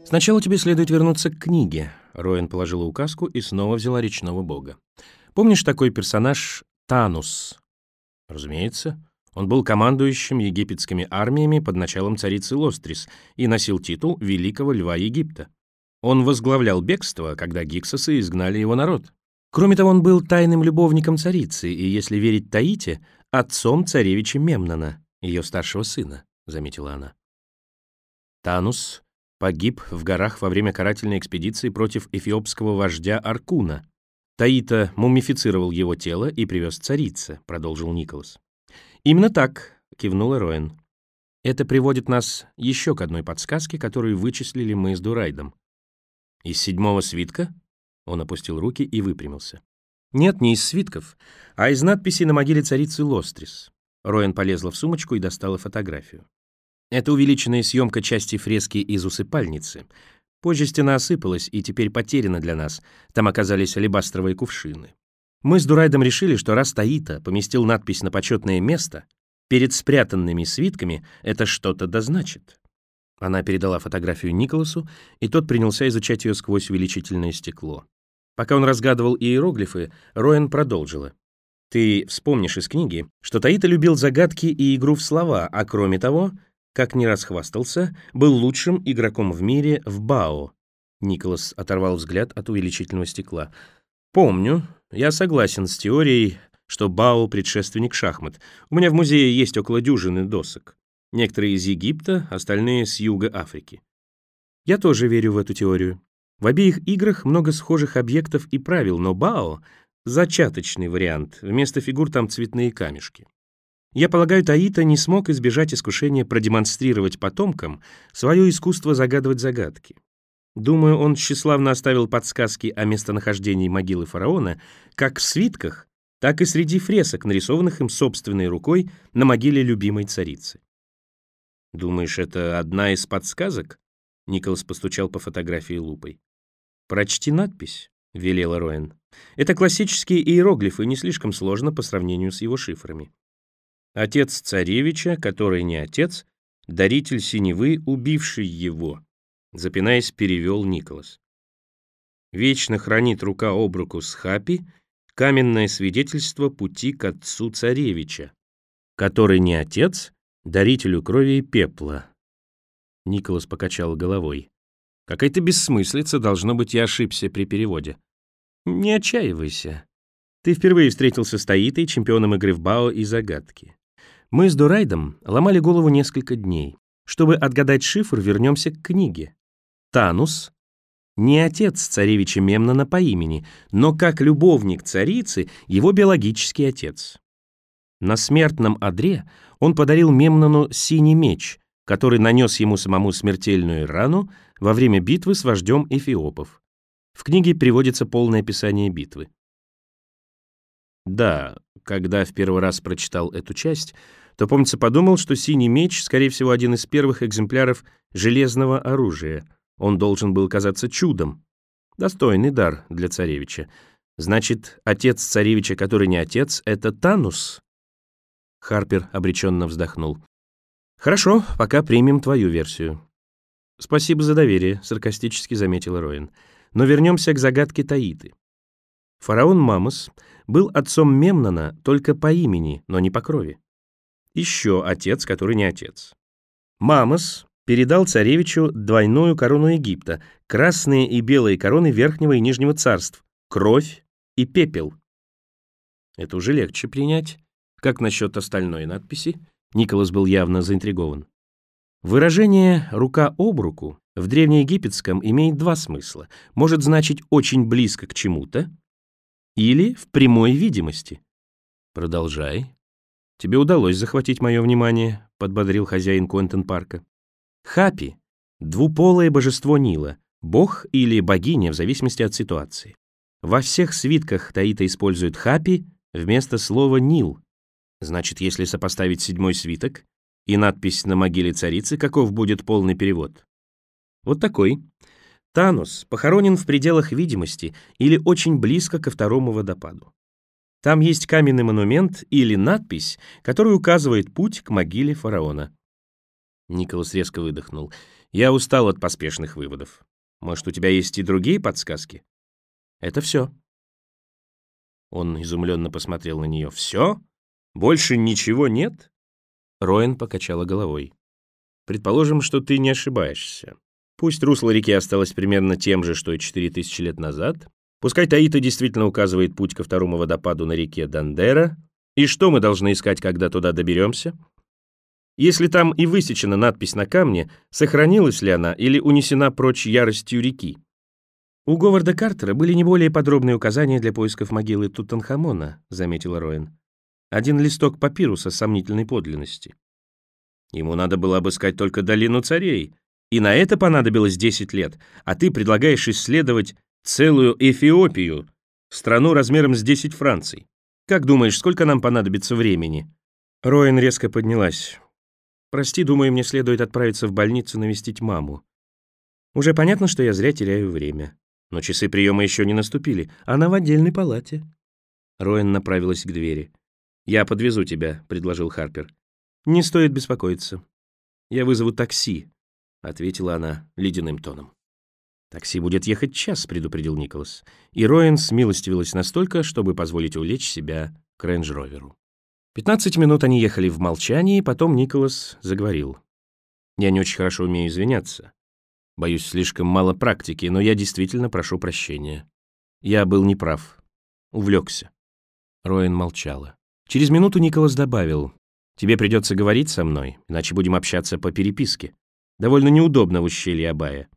Сначала тебе следует вернуться к книге. Роэн положила указку и снова взяла речного бога. Помнишь такой персонаж Танус? Разумеется. Он был командующим египетскими армиями под началом царицы Лострис и носил титул Великого Льва Египта. Он возглавлял бегство, когда гиксосы изгнали его народ. Кроме того, он был тайным любовником царицы и, если верить Таите, отцом царевича Мемнона, ее старшего сына, заметила она. Танус погиб в горах во время карательной экспедиции против эфиопского вождя Аркуна. Таита мумифицировал его тело и привез царице, продолжил Николас. Именно так, кивнула Роэн. Это приводит нас еще к одной подсказке, которую вычислили мы с Дурайдом. Из 7-го свитка? Он опустил руки и выпрямился. Нет, не из свитков, а из надписей на могиле царицы Лострис. Роэн полезла в сумочку и достала фотографию. Это увеличенная съемка части фрески из усыпальницы. Позже стена осыпалась и теперь потеряна для нас. Там оказались алебастровые кувшины. Мы с Дурайдом решили, что раз Таита поместил надпись на почетное место, перед спрятанными свитками это что-то дозначит. Она передала фотографию Николасу, и тот принялся изучать ее сквозь увеличительное стекло. Пока он разгадывал иероглифы, Роэн продолжила. Ты вспомнишь из книги, что Таита любил загадки и игру в слова, а кроме того, как не раз хвастался, был лучшим игроком в мире в Бао. Николас оторвал взгляд от увеличительного стекла. Помню, я согласен с теорией, что Бао — предшественник шахмат. У меня в музее есть около дюжины досок. Некоторые из Египта, остальные с юга Африки. Я тоже верю в эту теорию. В обеих играх много схожих объектов и правил, но Бао — зачаточный вариант, вместо фигур там цветные камешки. Я полагаю, Таита не смог избежать искушения продемонстрировать потомкам свое искусство загадывать загадки. Думаю, он тщеславно оставил подсказки о местонахождении могилы фараона как в свитках, так и среди фресок, нарисованных им собственной рукой на могиле любимой царицы. «Думаешь, это одна из подсказок?» Николас постучал по фотографии лупой. «Прочти надпись», — велела Роэн. «Это классические иероглифы, не слишком сложно по сравнению с его шифрами. Отец царевича, который не отец, даритель синевы, убивший его», — запинаясь, перевел Николас. «Вечно хранит рука об руку с Хапи каменное свидетельство пути к отцу царевича, который не отец, дарителю крови и пепла». Николас покачал головой. «Какая-то бессмыслица, должно быть, я ошибся при переводе». «Не отчаивайся. Ты впервые встретился с Таитой, чемпионом игры в Бао и загадки. Мы с Дурайдом ломали голову несколько дней. Чтобы отгадать шифр, вернемся к книге. Танус — не отец царевича Мемнона по имени, но как любовник царицы его биологический отец. На смертном одре он подарил Мемнону синий меч, который нанес ему самому смертельную рану во время битвы с вождем эфиопов. В книге приводится полное описание битвы. Да, когда в первый раз прочитал эту часть, то, помнится, подумал, что синий меч, скорее всего, один из первых экземпляров железного оружия. Он должен был казаться чудом. Достойный дар для царевича. Значит, отец царевича, который не отец, — это Танус? Харпер обреченно вздохнул. Хорошо, пока примем твою версию. Спасибо за доверие, саркастически заметила Роэн. Но вернемся к загадке Таиты. Фараон Мамос был отцом Мемнона только по имени, но не по крови. Еще отец, который не отец. Мамос передал царевичу двойную корону Египта, красные и белые короны Верхнего и Нижнего царств, кровь и пепел. Это уже легче принять. Как насчет остальной надписи? Николас был явно заинтригован. Выражение «рука об руку» в древнеегипетском имеет два смысла. Может значить «очень близко к чему-то» или «в прямой видимости». Продолжай. Тебе удалось захватить мое внимание, подбодрил хозяин Куэнтон-парка. Хапи — двуполое божество Нила, бог или богиня в зависимости от ситуации. Во всех свитках Таита использует Хапи вместо слова Нил. Значит, если сопоставить 7-й свиток и надпись на могиле царицы, каков будет полный перевод? Вот такой. Танус похоронен в пределах видимости или очень близко ко второму водопаду. Там есть каменный монумент или надпись, которая указывает путь к могиле фараона. Николас резко выдохнул. «Я устал от поспешных выводов. Может, у тебя есть и другие подсказки?» «Это все». Он изумленно посмотрел на нее. «Все? Больше ничего нет?» Роэн покачала головой. «Предположим, что ты не ошибаешься. Пусть русло реки осталось примерно тем же, что и 4000 лет назад. Пускай Таита действительно указывает путь ко второму водопаду на реке Дандера. И что мы должны искать, когда туда доберемся? Если там и высечена надпись на камне, сохранилась ли она или унесена прочь яростью реки? У Говарда Картера были не более подробные указания для поисков могилы Тутанхамона, заметила Роэн. Один листок папируса сомнительной подлинности. Ему надо было обыскать только долину царей, и на это понадобилось 10 лет, а ты предлагаешь исследовать целую Эфиопию, страну размером с 10 Франций. Как думаешь, сколько нам понадобится времени?» Роэн резко поднялась. «Прости, думаю, мне следует отправиться в больницу навестить маму. Уже понятно, что я зря теряю время. Но часы приема еще не наступили. Она в отдельной палате». Роэн направилась к двери. «Я подвезу тебя», — предложил Харпер. «Не стоит беспокоиться. Я вызову такси», — ответила она ледяным тоном. «Такси будет ехать час», — предупредил Николас. И Роэн смилостивилась настолько, чтобы позволить увлечь себя к рейндж-роверу. 15 минут они ехали в молчании, потом Николас заговорил. «Я не очень хорошо умею извиняться. Боюсь, слишком мало практики, но я действительно прошу прощения. Я был неправ. Увлекся». Роэн молчала. Через минуту Николас добавил: «Тебе придется говорить со мной, иначе будем общаться по переписке. Довольно неудобно в ущелье Абая».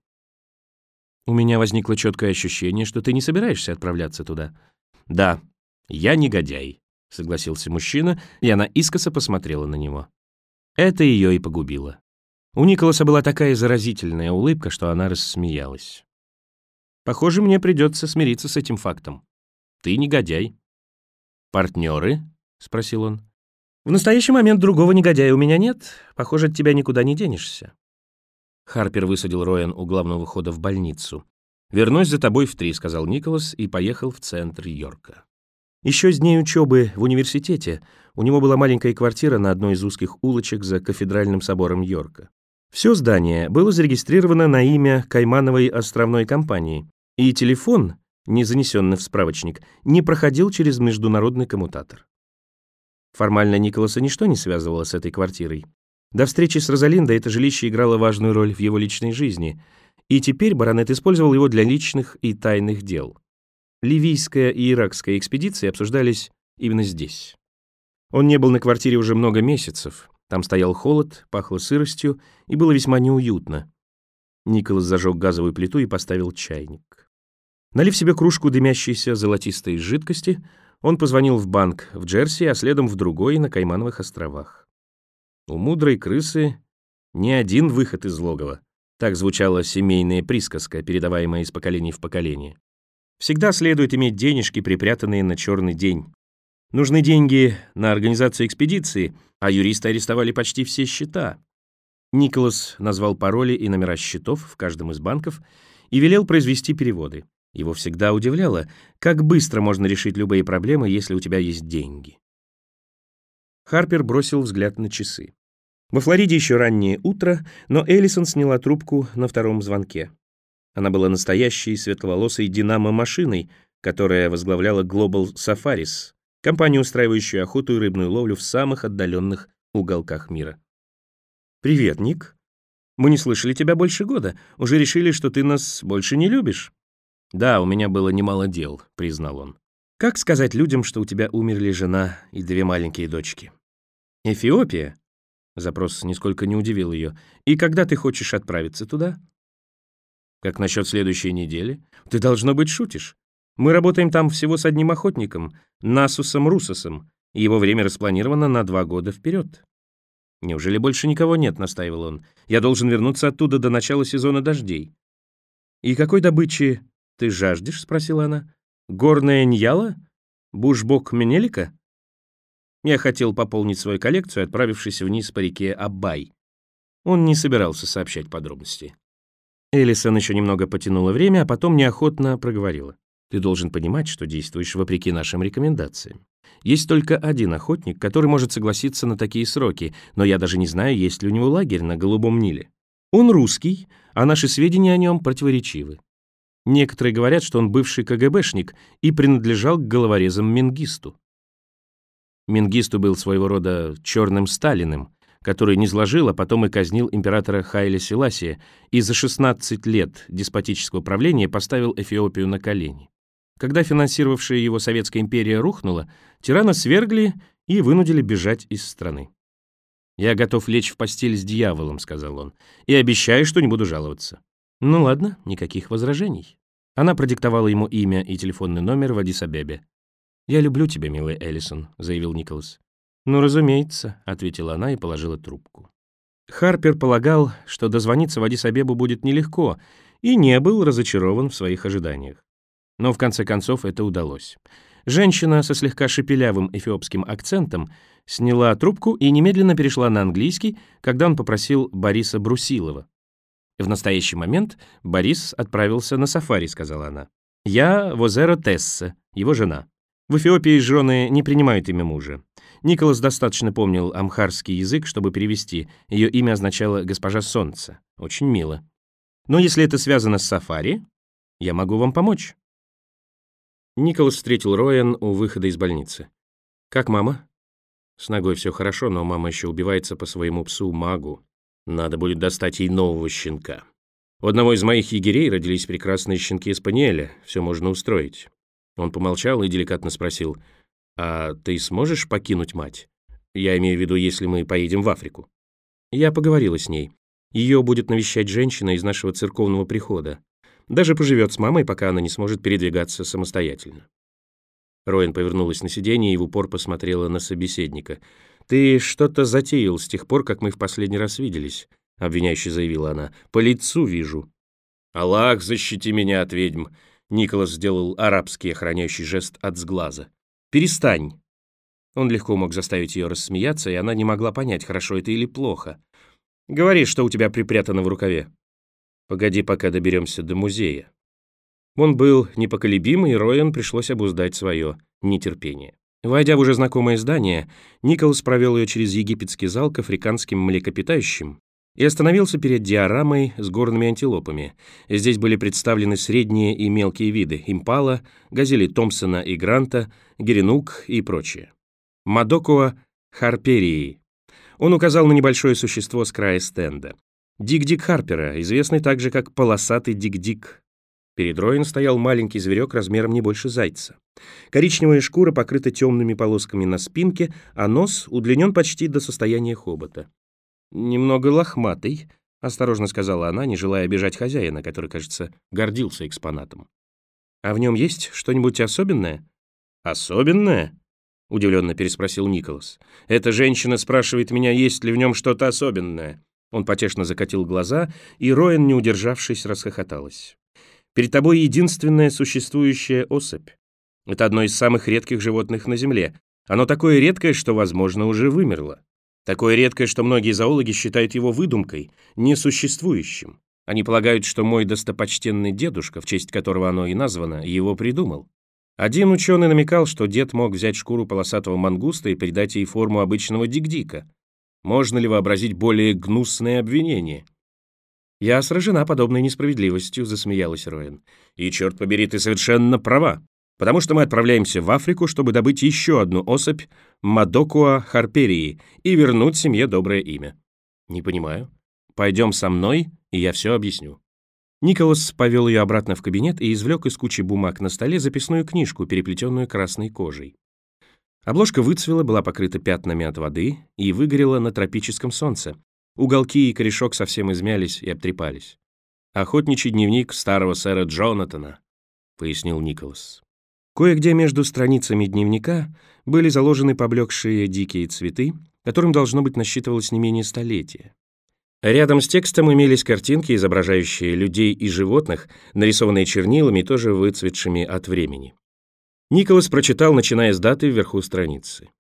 «У меня возникло четкое ощущение, что ты не собираешься отправляться туда». «Да, я негодяй», — согласился мужчина, и она искоса посмотрела на него. Это ее и погубило. У Николаса была такая заразительная улыбка, что она рассмеялась. «Похоже, мне придется смириться с этим фактом. Ты негодяй». «Партнеры?» — спросил он. «В настоящий момент другого негодяя у меня нет. Похоже, от тебя никуда не денешься». Харпер высадил Роэн у главного входа в больницу. «Вернусь за тобой в 3», — сказал Николас и поехал в центр Йорка. Еще с дней учебы в университете у него была маленькая квартира на одной из узких улочек за кафедральным собором Йорка. Все здание было зарегистрировано на имя Каймановой островной компании, и телефон, не занесенный в справочник, не проходил через международный коммутатор. Формально Николаса ничто не связывало с этой квартирой. До встречи с Розалиндой это жилище играло важную роль в его личной жизни, и теперь баронет использовал его для личных и тайных дел. Ливийская и иракская экспедиции обсуждались именно здесь. Он не был на квартире уже много месяцев. Там стоял холод, пахло сыростью и было весьма неуютно. Николас зажег газовую плиту и поставил чайник. Налив себе кружку дымящейся золотистой жидкости, он позвонил в банк в Джерси, а следом в другой на Каймановых островах. У мудрой крысы не один выход из логова. Так звучала семейная присказка, передаваемая из поколения в поколение. Всегда следует иметь денежки, припрятанные на черный день. Нужны деньги на организацию экспедиции, а юристы арестовали почти все счета. Николас назвал пароли и номера счетов в каждом из банков и велел произвести переводы. Его всегда удивляло, как быстро можно решить любые проблемы, если у тебя есть деньги. Харпер бросил взгляд на часы. Во Флориде еще раннее утро, но Эллисон сняла трубку на втором звонке. Она была настоящей светловолосой динамо-машиной, которая возглавляла Global Safaris, компанию, устраивающую охоту и рыбную ловлю в самых отдаленных уголках мира. «Привет, Ник. Мы не слышали тебя больше года. Уже решили, что ты нас больше не любишь». «Да, у меня было немало дел», — признал он. «Как сказать людям, что у тебя умерли жена и 2 маленькие дочки?» «Эфиопия?» Запрос нисколько не удивил ее. «И когда ты хочешь отправиться туда?» «Как насчет следующей недели? Ты, должно быть, шутишь. Мы работаем там всего с одним охотником, Насусом Русосом, и его время распланировано на 2 года вперед». «Неужели больше никого нет?» — настаивал он. «Я должен вернуться оттуда до начала сезона дождей». «И какой добычи ты жаждешь?» — спросила она. «Горная ньяла? Бушбок Менелика?» Я хотел пополнить свою коллекцию, отправившись вниз по реке Абай. Он не собирался сообщать подробности. Эллисон еще немного потянула время, а потом неохотно проговорила. «Ты должен понимать, что действуешь вопреки нашим рекомендациям. Есть только один охотник, который может согласиться на такие сроки, но я даже не знаю, есть ли у него лагерь на Голубом Ниле. Он русский, а наши сведения о нем противоречивы. Некоторые говорят, что он бывший КГБшник и принадлежал к головорезам Менгисту. Менгисту был своего рода черным Сталиным, который низложил, а потом и казнил императора Хайля Селасия и за 16 лет деспотического правления поставил Эфиопию на колени. Когда финансировавшая его Советская империя рухнула, тирана свергли и вынудили бежать из страны. «Я готов лечь в постель с дьяволом», — сказал он, «и обещаю, что не буду жаловаться». «Ну ладно, никаких возражений». Она продиктовала ему имя и телефонный номер в Аддис-Абебе. «Я люблю тебя, милая Эллисон», — заявил Николас. «Ну, разумеется», — ответила она и положила трубку. Харпер полагал, что дозвониться в Аддис-Абебу будет нелегко, и не был разочарован в своих ожиданиях. Но в конце концов это удалось. Женщина со слегка шепелявым эфиопским акцентом сняла трубку и немедленно перешла на английский, когда он попросил Бориса Брусилова. «В настоящий момент Борис отправился на сафари», — сказала она. «Я Возеро Тесса, его жена. В Эфиопии жены не принимают имя мужа. Николас достаточно помнил амхарский язык, чтобы перевести. Ее имя означало «госпожа солнца». Очень мило. Но если это связано с сафари, я могу вам помочь». Николас встретил Роэн у выхода из больницы. «Как мама?» «С ногой все хорошо, но мама еще убивается по своему псу Магу. Надо будет достать ей нового щенка. У одного из моих егерей родились прекрасные щенки-спаниеля. Все можно устроить». Он помолчал и деликатно спросил: «А ты сможешь покинуть мать? Я имею в виду, если мы поедем в Африку». Я поговорила с ней. Ее будет навещать женщина из нашего церковного прихода. Даже поживет с мамой, пока она не сможет передвигаться самостоятельно. Роэн повернулась на сиденье и в упор посмотрела на собеседника. «Ты что-то затеял с тех пор, как мы в последний раз виделись», — обвиняюще заявила она. «По лицу вижу». «Аллах, защити меня от ведьм», — Николас сделал арабский охраняющий жест от сглаза. «Перестань». Он легко мог заставить ее рассмеяться, и она не могла понять, хорошо это или плохо. «Говори, что у тебя припрятано в рукаве». «Погоди, пока доберемся до музея». Он был непоколебим, и Роэн пришлось обуздать свое нетерпение. Войдя в уже знакомое здание, Николас провел ее через египетский зал к африканским млекопитающим и остановился перед диорамой с горными антилопами. Здесь были представлены средние и мелкие виды — импала, газели Томпсона и Гранта, геренук и прочее. Мадокуа харперии. Он указал на небольшое существо с края стенда. Дик-Дик Харпера, известный также как полосатый Дик-Дик. Перед Роэн стоял маленький зверек размером не больше зайца. Коричневая шкура покрыта темными полосками на спинке, а нос удлинен почти до состояния хобота. «Немного лохматый», — осторожно сказала она, не желая обижать хозяина, который, кажется, гордился экспонатом. «А в нем есть что-нибудь особенное?» «Особенное?» — удивленно переспросил Николас. «Эта женщина спрашивает меня, есть ли в нем что-то особенное». Он потешно закатил глаза, и Роэн, не удержавшись, расхохоталась. «Перед тобой единственная существующая особь. Это одно из самых редких животных на Земле. Оно такое редкое, что, возможно, уже вымерло. Такое редкое, что многие зоологи считают его выдумкой, несуществующим. Они полагают, что мой достопочтенный дедушка, в честь которого оно и названо, его придумал. Один ученый намекал, что дед мог взять шкуру полосатого мангуста и придать ей форму обычного дик-дика. Можно ли вообразить более гнусное обвинение?» «Я сражена подобной несправедливостью», — засмеялась Роэн. «И, черт побери, ты совершенно права, потому что мы отправляемся в Африку, чтобы добыть еще одну особь Мадокуа харперии и вернуть семье доброе имя». «Не понимаю». «Пойдем со мной, и я все объясню». Николас повел ее обратно в кабинет и извлек из кучи бумаг на столе записную книжку, переплетенную красной кожей. Обложка выцвела, была покрыта пятнами от воды и выгорела на тропическом солнце. Уголки и корешок совсем измялись и обтрепались. «Охотничий дневник старого сэра Джонатана», — пояснил Николас. Кое-где между страницами дневника были заложены поблекшие дикие цветы, которым, должно быть, насчитывалось не менее столетия. Рядом с текстом имелись картинки, изображающие людей и животных, нарисованные чернилами, тоже выцветшими от времени. Николас прочитал, начиная с даты вверху страницы.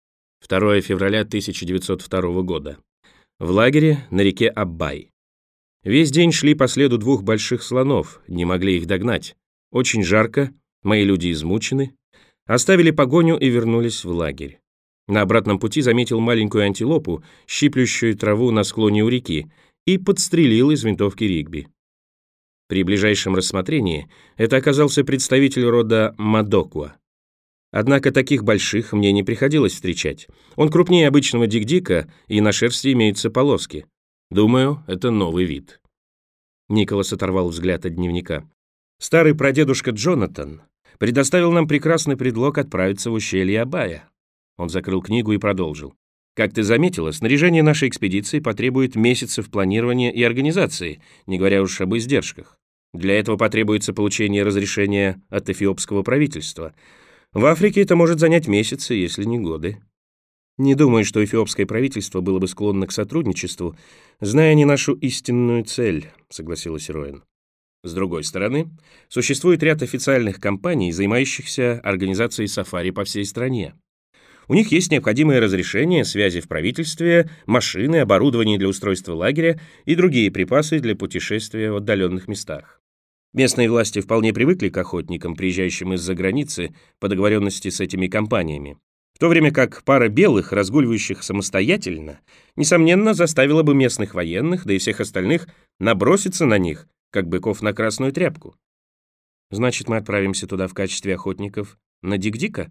2 февраля 1902 года. В лагере на реке Аббай. Весь день шли по следу 2 больших слонов, не могли их догнать. Очень жарко, мои люди измучены. Оставили погоню и вернулись в лагерь. На обратном пути заметил маленькую антилопу, щиплющую траву на склоне у реки, и подстрелил из винтовки Ригби. При ближайшем рассмотрении это оказался представитель рода Мадокуа. Однако таких больших мне не приходилось встречать. Он крупнее обычного дик-дика, и на шерсти имеются полоски. Думаю, это новый вид. Николас оторвал взгляд от дневника. Старый прадедушка Джонатан предоставил нам прекрасный предлог отправиться в ущелье Абая. Он закрыл книгу и продолжил. Как ты заметила, снаряжение нашей экспедиции потребует месяцев планирования и организации, не говоря уж об издержках. Для этого потребуется получение разрешения от эфиопского правительства. В Африке это может занять месяцы, если не годы. Не думаю, что эфиопское правительство было бы склонно к сотрудничеству, зная не нашу истинную цель, согласилась Роэн. С другой стороны, существует ряд официальных компаний, занимающихся организацией сафари по всей стране. У них есть необходимое разрешение, связи в правительстве, машины, оборудование для устройства лагеря и другие припасы для путешествия в отдаленных местах. Местные власти вполне привыкли к охотникам, приезжающим из-за границы по договоренности с этими компаниями, в то время как пара белых, разгуливающих самостоятельно, несомненно, заставила бы местных военных, да и всех остальных, наброситься на них, как быков на красную тряпку. Значит, мы отправимся туда в качестве охотников на Дик-Дика?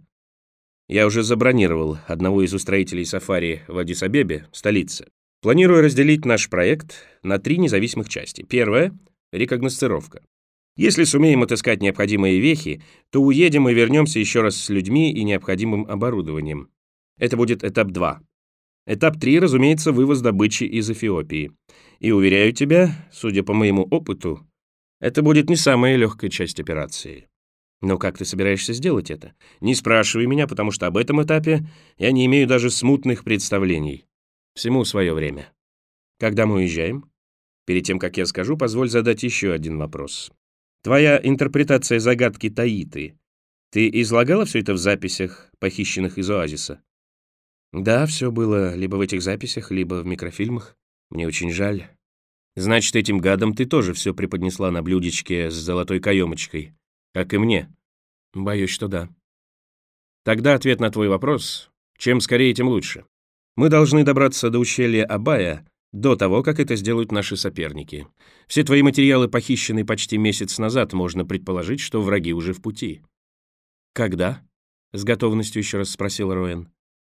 Я уже забронировал одного из устроителей сафари в Аддис-Абебе, столице. Планирую разделить наш проект на 3 независимых части. Первая — рекогносцировка. Если сумеем отыскать необходимые вехи, то уедем и вернемся еще раз с людьми и необходимым оборудованием. Это будет этап 2. Этап 3, разумеется, вывоз добычи из Эфиопии. И, уверяю тебя, судя по моему опыту, это будет не самая легкая часть операции. Но как ты собираешься сделать это? Не спрашивай меня, потому что об этом этапе я не имею даже смутных представлений. Всему свое время. Когда мы уезжаем? Перед тем, как я скажу, позволь задать еще один вопрос. Твоя интерпретация загадки Таиты. Ты излагала все это в записях, похищенных из оазиса? Да, все было либо в этих записях, либо в микрофильмах. Мне очень жаль. Значит, этим гадам ты тоже все преподнесла на блюдечке с золотой каемочкой. Как и мне. Боюсь, что да. Тогда ответ на твой вопрос. Чем скорее, тем лучше. Мы должны добраться до ущелья Абая до того, как это сделают наши соперники. Все твои материалы похищены почти месяц назад, можно предположить, что враги уже в пути. Когда? С готовностью еще раз спросил Роэн.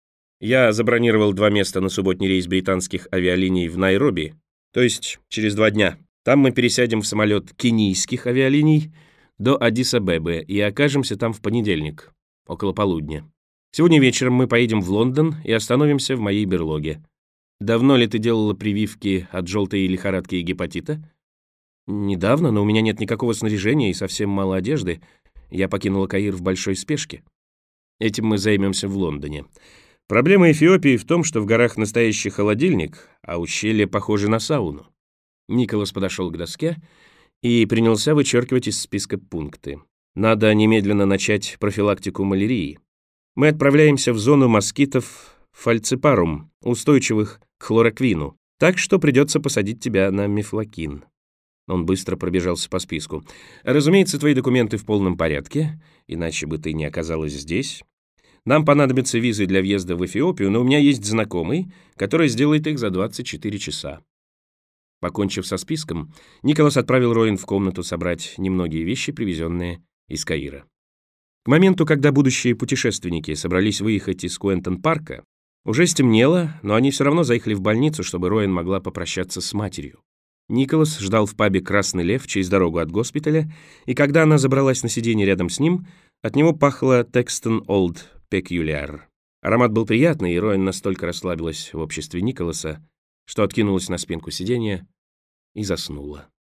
Я забронировал 2 места на субботний рейс британских авиалиний в Найроби, то есть через 2 дня. Там мы пересядем в самолет кенийских авиалиний до Аддис-Абебы и окажемся там в понедельник, около полудня. Сегодня вечером мы поедем в Лондон и остановимся в моей берлоге. Давно ли ты делала прививки от желтой лихорадки и гепатита? Недавно, но у меня нет никакого снаряжения и совсем мало одежды. Я покинула Каир в большой спешке. Этим мы займемся в Лондоне. Проблема Эфиопии в том, что в горах настоящий холодильник, а ущелье похоже на сауну. Николас подошел к доске и принялся вычеркивать из списка пункты. Надо немедленно начать профилактику малярии. Мы отправляемся в зону москитов фальципарум, устойчивых к хлороквину, так что придется посадить тебя на мефлокин. Он быстро пробежался по списку. Разумеется, твои документы в полном порядке, иначе бы ты не оказалась здесь. Нам понадобятся визы для въезда в Эфиопию, но у меня есть знакомый, который сделает их за 24 часа. Покончив со списком, Николас отправил Роэн в комнату собрать немногие вещи, привезенные из Каира. К моменту, когда будущие путешественники собрались выехать из Куэнтон-парка, уже стемнело, но они все равно заехали в больницу, чтобы Роэн могла попрощаться с матерью. Николас ждал в пабе «Красный лев» через дорогу от госпиталя, и когда она забралась на сиденье рядом с ним, от него пахло Texton Old Peculiar. Аромат был приятный, и Роэн настолько расслабилась в обществе Николаса, что откинулась на спинку сиденья и заснула.